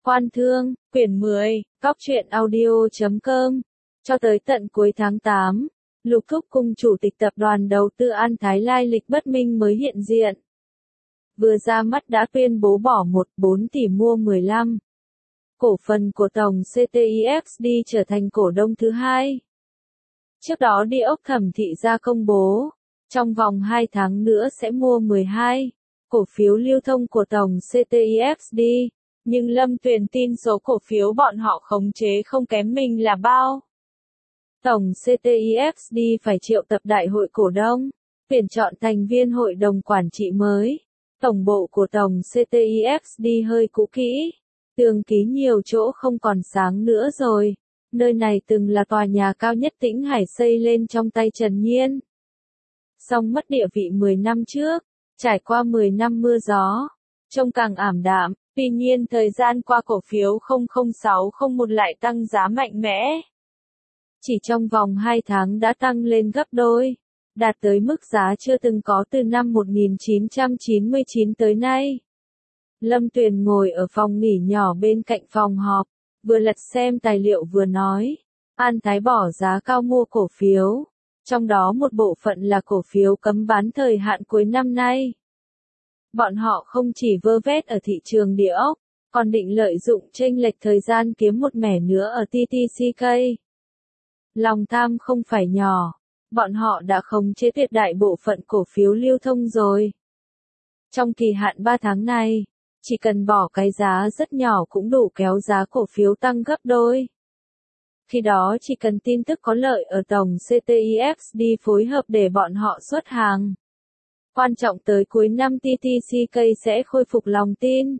Quan Thương, quyển 10, Góc truyện audio.com. Cho tới tận cuối tháng 8, Lục Thúc cùng chủ tịch tập đoàn đầu tư An Thái lai lịch bất minh mới hiện diện. Vừa ra mắt đã tuyên bố bỏ 1,4 tỷ mua 15 cổ phần của tổng CTIFD trở thành cổ đông thứ hai. Trước đó Địa ốc Thẩm Thị ra công bố, trong vòng 2 tháng nữa sẽ mua 12 cổ phiếu lưu thông của tổng CTIFD, nhưng Lâm Tuyền tin số cổ phiếu bọn họ khống chế không kém mình là bao. Tổng CTIFD phải triệu tập đại hội cổ đông, tuyển chọn thành viên hội đồng quản trị mới. Tổng bộ của tổng CTIFD hơi cũ kỹ, tường ký nhiều chỗ không còn sáng nữa rồi. Nơi này từng là tòa nhà cao nhất Tĩnh Hải xây lên trong tay Trần Nhiên. Song mất địa vị 10 năm trước, trải qua 10 năm mưa gió, trông càng ảm đạm. Tuy nhiên thời gian qua cổ phiếu 00601 lại tăng giá mạnh mẽ. Chỉ trong vòng 2 tháng đã tăng lên gấp đôi, đạt tới mức giá chưa từng có từ năm 1999 tới nay. Lâm Tuyền ngồi ở phòng nghỉ nhỏ bên cạnh phòng họp, vừa lật xem tài liệu vừa nói, An Thái bỏ giá cao mua cổ phiếu, trong đó một bộ phận là cổ phiếu cấm bán thời hạn cuối năm nay. Bọn họ không chỉ vơ vét ở thị trường địa ốc, còn định lợi dụng chênh lệch thời gian kiếm một mẻ nữa ở TTCK. Lòng tham không phải nhỏ, bọn họ đã khống chế tuyệt đại bộ phận cổ phiếu lưu thông rồi. Trong kỳ hạn 3 tháng này, chỉ cần bỏ cái giá rất nhỏ cũng đủ kéo giá cổ phiếu tăng gấp đôi. Khi đó chỉ cần tin tức có lợi ở tổng CTIFD phối hợp để bọn họ xuất hàng. Quan trọng tới cuối năm TTCK sẽ khôi phục lòng tin.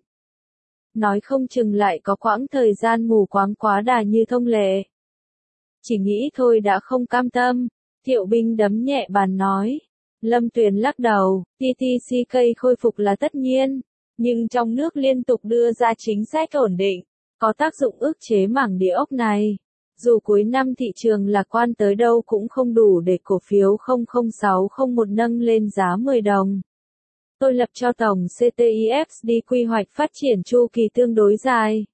Nói không chừng lại có quãng thời gian mù quáng quá đà như thông lệ. Chỉ nghĩ thôi đã không cam tâm, Thiệu Binh đấm nhẹ bàn nói. Lâm Tuyền lắc đầu, TTCK khôi phục là tất nhiên, nhưng trong nước liên tục đưa ra chính sách ổn định, có tác dụng ức chế mảng địa ốc này. Dù cuối năm thị trường lạc quan tới đâu cũng không đủ để cổ phiếu 00601 nâng lên giá 10 đồng. Tôi lập cho tổng CTIFD quy hoạch phát triển chu kỳ tương đối dài.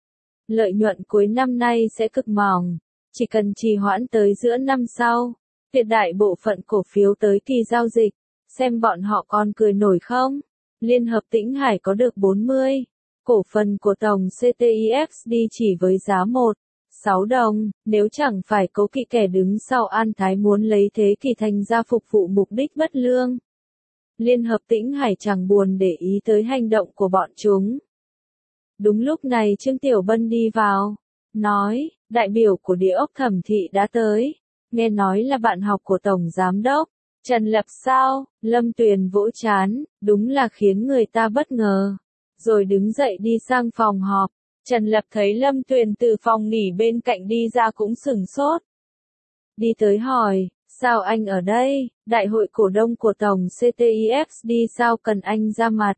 Lợi nhuận cuối năm nay sẽ cực mỏng, chỉ cần trì hoãn tới giữa năm sau, tuyệt đại bộ phận cổ phiếu tới kỳ giao dịch, xem bọn họ còn cười nổi không. Liên hợp Tĩnh Hải có được 40 cổ phần của tổng CTIFD chỉ với giá 1,6 đồng, nếu chẳng phải cố kỵ kẻ đứng sau An Thái muốn lấy thế thì thành ra phục vụ mục đích bất lương. Liên hợp Tĩnh Hải chẳng buồn để ý tới hành động của bọn chúng. Đúng lúc này Trương Tiểu Bân đi vào, nói, đại biểu của Địa ốc Thẩm Thị đã tới, nghe nói là bạn học của Tổng Giám Đốc. Trần Lập sao? Lâm Tuyền vỗ trán, đúng là khiến người ta bất ngờ. Rồi đứng dậy đi sang phòng họp. Trần Lập thấy Lâm Tuyền từ phòng nghỉ bên cạnh đi ra cũng sửng sốt. Đi tới hỏi, sao anh ở đây? Đại hội cổ đông của tổng CTIFD sao cần anh ra mặt?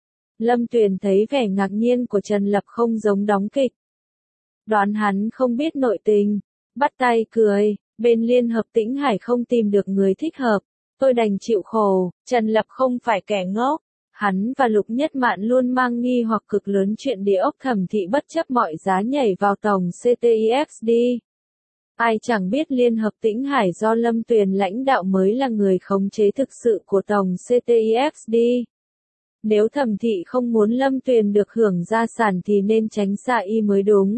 Lâm Tuyền thấy vẻ ngạc nhiên của Trần Lập không giống đóng kịch. Đoán hắn không biết nội tình, bắt tay cười, bên Liên hợp Tĩnh Hải không tìm được người thích hợp. Tôi đành chịu khổ. Trần Lập không phải kẻ ngốc. Hắn và Lục Nhất Mạn luôn mang nghi hoặc cực lớn chuyện Địa ốc Thẩm Thị bất chấp mọi giá nhảy vào tổng CTIFD. Ai chẳng biết Liên hợp Tĩnh Hải do Lâm Tuyền lãnh đạo mới là người khống chế thực sự của tổng CTIFD. Nếu Thẩm Thị không muốn Lâm Tuyền được hưởng gia sản thì nên tránh xa y mới đúng.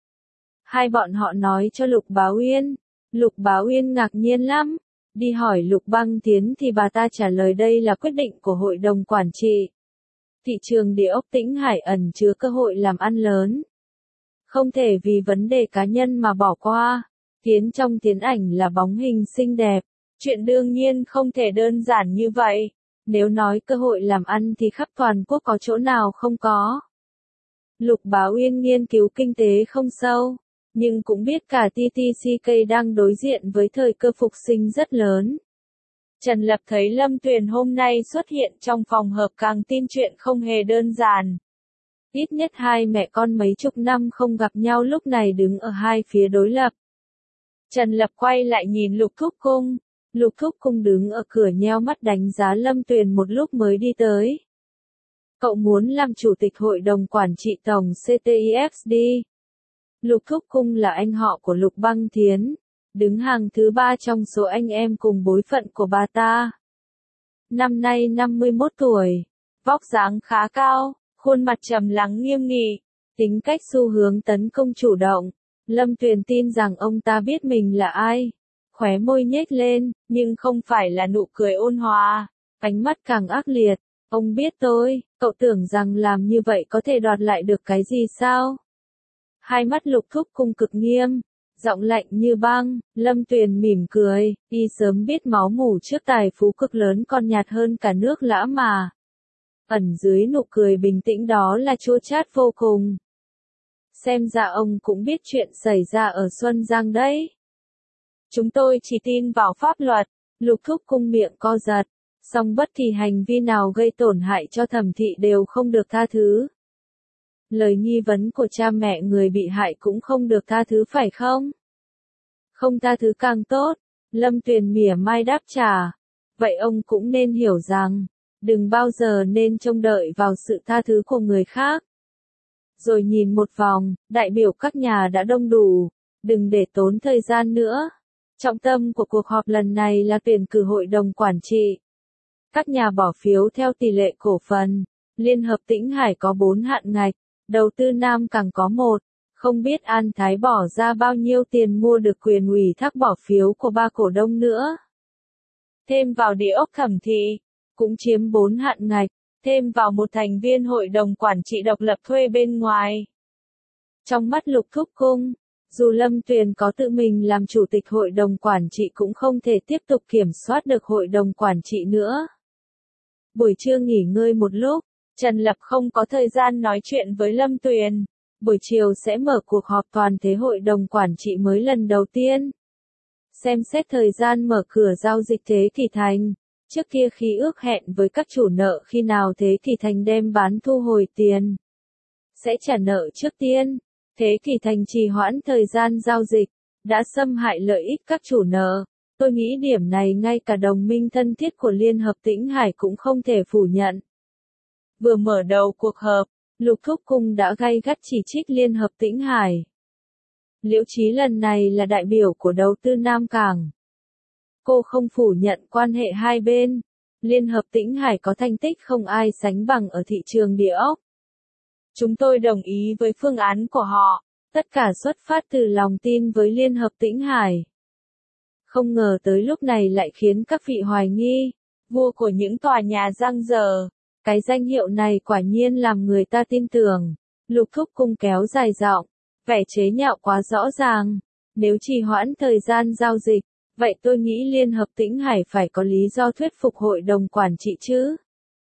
Hai bọn họ nói cho Lục Bá Uyên. Lục Bá Uyên ngạc nhiên lắm. Đi hỏi Lục Băng Tiến thì bà ta trả lời đây là quyết định của hội đồng quản trị. Thị trường địa ốc Tĩnh Hải ẩn chứa cơ hội làm ăn lớn. Không thể vì vấn đề cá nhân mà bỏ qua. Tiến trong tiến ảnh là bóng hình xinh đẹp. Chuyện đương nhiên không thể đơn giản như vậy. Nếu nói cơ hội làm ăn thì khắp toàn quốc có chỗ nào không có. Lục Bá Uyên nghiên cứu kinh tế không sâu, nhưng cũng biết cả TTCK đang đối diện với thời cơ phục sinh rất lớn. Trần Lập thấy Lâm Tuyền hôm nay xuất hiện trong phòng họp càng tin chuyện không hề đơn giản. Ít nhất hai mẹ con mấy chục năm không gặp nhau lúc này đứng ở hai phía đối lập. Trần Lập quay lại nhìn Lục Thúc Cung. Lục Thúc Cung đứng ở cửa nheo mắt đánh giá Lâm Tuyền một lúc mới đi tới. Cậu muốn làm chủ tịch hội đồng quản trị tổng CTIXD. Lục Thúc Cung là anh họ của Lục Băng Thiến, đứng hàng thứ 3 trong số anh em cùng bối phận của bà ta. Năm nay 51 tuổi, vóc dáng khá cao, khuôn mặt trầm lắng nghiêm nghị, tính cách xu hướng tấn công chủ động. Lâm Tuyền tin rằng ông ta biết mình là ai. Khóe môi nhếch lên, nhưng không phải là nụ cười ôn hòa, ánh mắt càng ác liệt. Ông biết tôi, cậu tưởng rằng làm như vậy có thể đoạt lại được cái gì sao? Hai mắt Lục Thúc Cung cực nghiêm, giọng lạnh như băng. Lâm Tuyền mỉm cười, y sớm biết máu mủ trước tài phú cực lớn còn nhạt hơn cả nước lã mà. Ẩn dưới nụ cười bình tĩnh đó là chua chát vô cùng. Xem ra ông cũng biết chuyện xảy ra ở Xuân Giang đấy. Chúng tôi chỉ tin vào pháp luật. Lục Thúc Cung miệng co giật, song bất kỳ hành vi nào gây tổn hại cho Thẩm Thị đều không được tha thứ. Lời nghi vấn của cha mẹ người bị hại cũng không được tha thứ phải không? Không tha thứ càng tốt. Lâm Tuyền mỉa mai đáp trả. Vậy ông cũng nên hiểu rằng, đừng bao giờ nên trông đợi vào sự tha thứ của người khác. Rồi nhìn một vòng, đại biểu các nhà đã đông đủ, đừng để tốn thời gian nữa. Trọng tâm của cuộc họp lần này là tuyển cử hội đồng quản trị. Các nhà bỏ phiếu theo tỷ lệ cổ phần. Liên hợp Tĩnh Hải có 4 hạn ngạch, đầu tư Nam càng có 1. Không biết An Thái bỏ ra bao nhiêu tiền mua được quyền ủy thác bỏ phiếu của 3 cổ đông nữa. Thêm vào Địa ốc Thẩm Thị, cũng chiếm 4 hạn ngạch, thêm vào một thành viên hội đồng quản trị độc lập thuê bên ngoài. Trong mắt Lục Thúc Cung, dù Lâm Tuyền có tự mình làm chủ tịch hội đồng quản trị cũng không thể tiếp tục kiểm soát được hội đồng quản trị nữa. Buổi trưa nghỉ ngơi một lúc, Trần Lập không có thời gian nói chuyện với Lâm Tuyền. Buổi chiều sẽ mở cuộc họp toàn thể hội đồng quản trị mới lần đầu tiên. Xem xét thời gian mở cửa giao dịch Thế Kỷ Thành. Trước kia khi ước hẹn với các chủ nợ khi nào Thế Kỷ Thành đem bán thu hồi tiền, sẽ trả nợ trước tiên. Thế Kỷ Thành trì hoãn thời gian giao dịch, đã xâm hại lợi ích các chủ nợ. Tôi nghĩ điểm này ngay cả đồng minh thân thiết của Liên hợp Tĩnh Hải cũng không thể phủ nhận. Vừa mở đầu cuộc họp, Lục Thúc Cung đã gay gắt chỉ trích Liên hợp Tĩnh Hải. Liễu Chí lần này là đại biểu của đầu tư Nam Cảng. Cô không phủ nhận quan hệ hai bên. Liên hợp Tĩnh Hải có thành tích không ai sánh bằng ở thị trường địa ốc. Chúng tôi đồng ý với phương án của họ, tất cả xuất phát từ lòng tin với Liên hợp Tĩnh Hải. Không ngờ tới lúc này lại khiến các vị hoài nghi, vua của những tòa nhà giang dở. Cái danh hiệu này quả nhiên làm người ta tin tưởng. Lục Thúc Cung kéo dài giọng, vẻ chế nhạo quá rõ ràng. Nếu trì hoãn thời gian giao dịch, vậy tôi nghĩ Liên hợp Tĩnh Hải phải có lý do thuyết phục hội đồng quản trị chứ.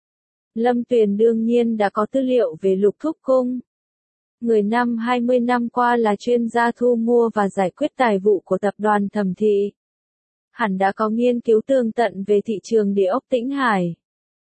Lâm Tuyền đương nhiên đã có tư liệu về Lục Thúc Cung. Người 20 năm qua là chuyên gia thu mua và giải quyết tài vụ của tập đoàn Thẩm Thị. Hẳn đã có nghiên cứu tường tận về thị trường địa ốc Tĩnh Hải.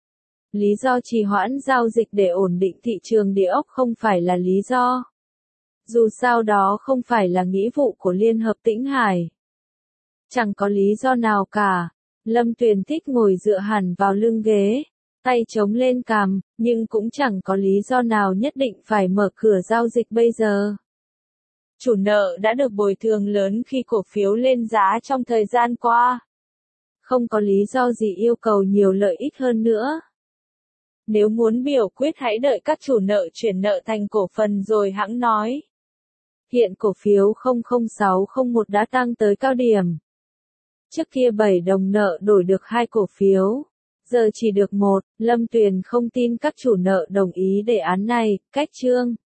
Lý do trì hoãn giao dịch để ổn định thị trường địa ốc không phải là lý do. Dù sao đó không phải là nghĩa vụ của Liên hợp Tĩnh Hải. Chẳng có lý do nào cả. Lâm Tuyền thích ngồi dựa hẳn vào lưng ghế, tay chống lên cằm, nhưng cũng chẳng có lý do nào nhất định phải mở cửa giao dịch bây giờ. Chủ nợ đã được bồi thường lớn khi cổ phiếu lên giá trong thời gian qua. Không có lý do gì yêu cầu nhiều lợi ích hơn nữa. Nếu muốn biểu quyết hãy đợi các chủ nợ chuyển nợ thành cổ phần rồi hẵng nói. Hiện cổ phiếu 00601 đã tăng tới cao điểm. Trước kia 7 đồng nợ đổi được 2 cổ phiếu, giờ chỉ được 1. Lâm Tuyền không tin các chủ nợ đồng ý đề án này. Cách chương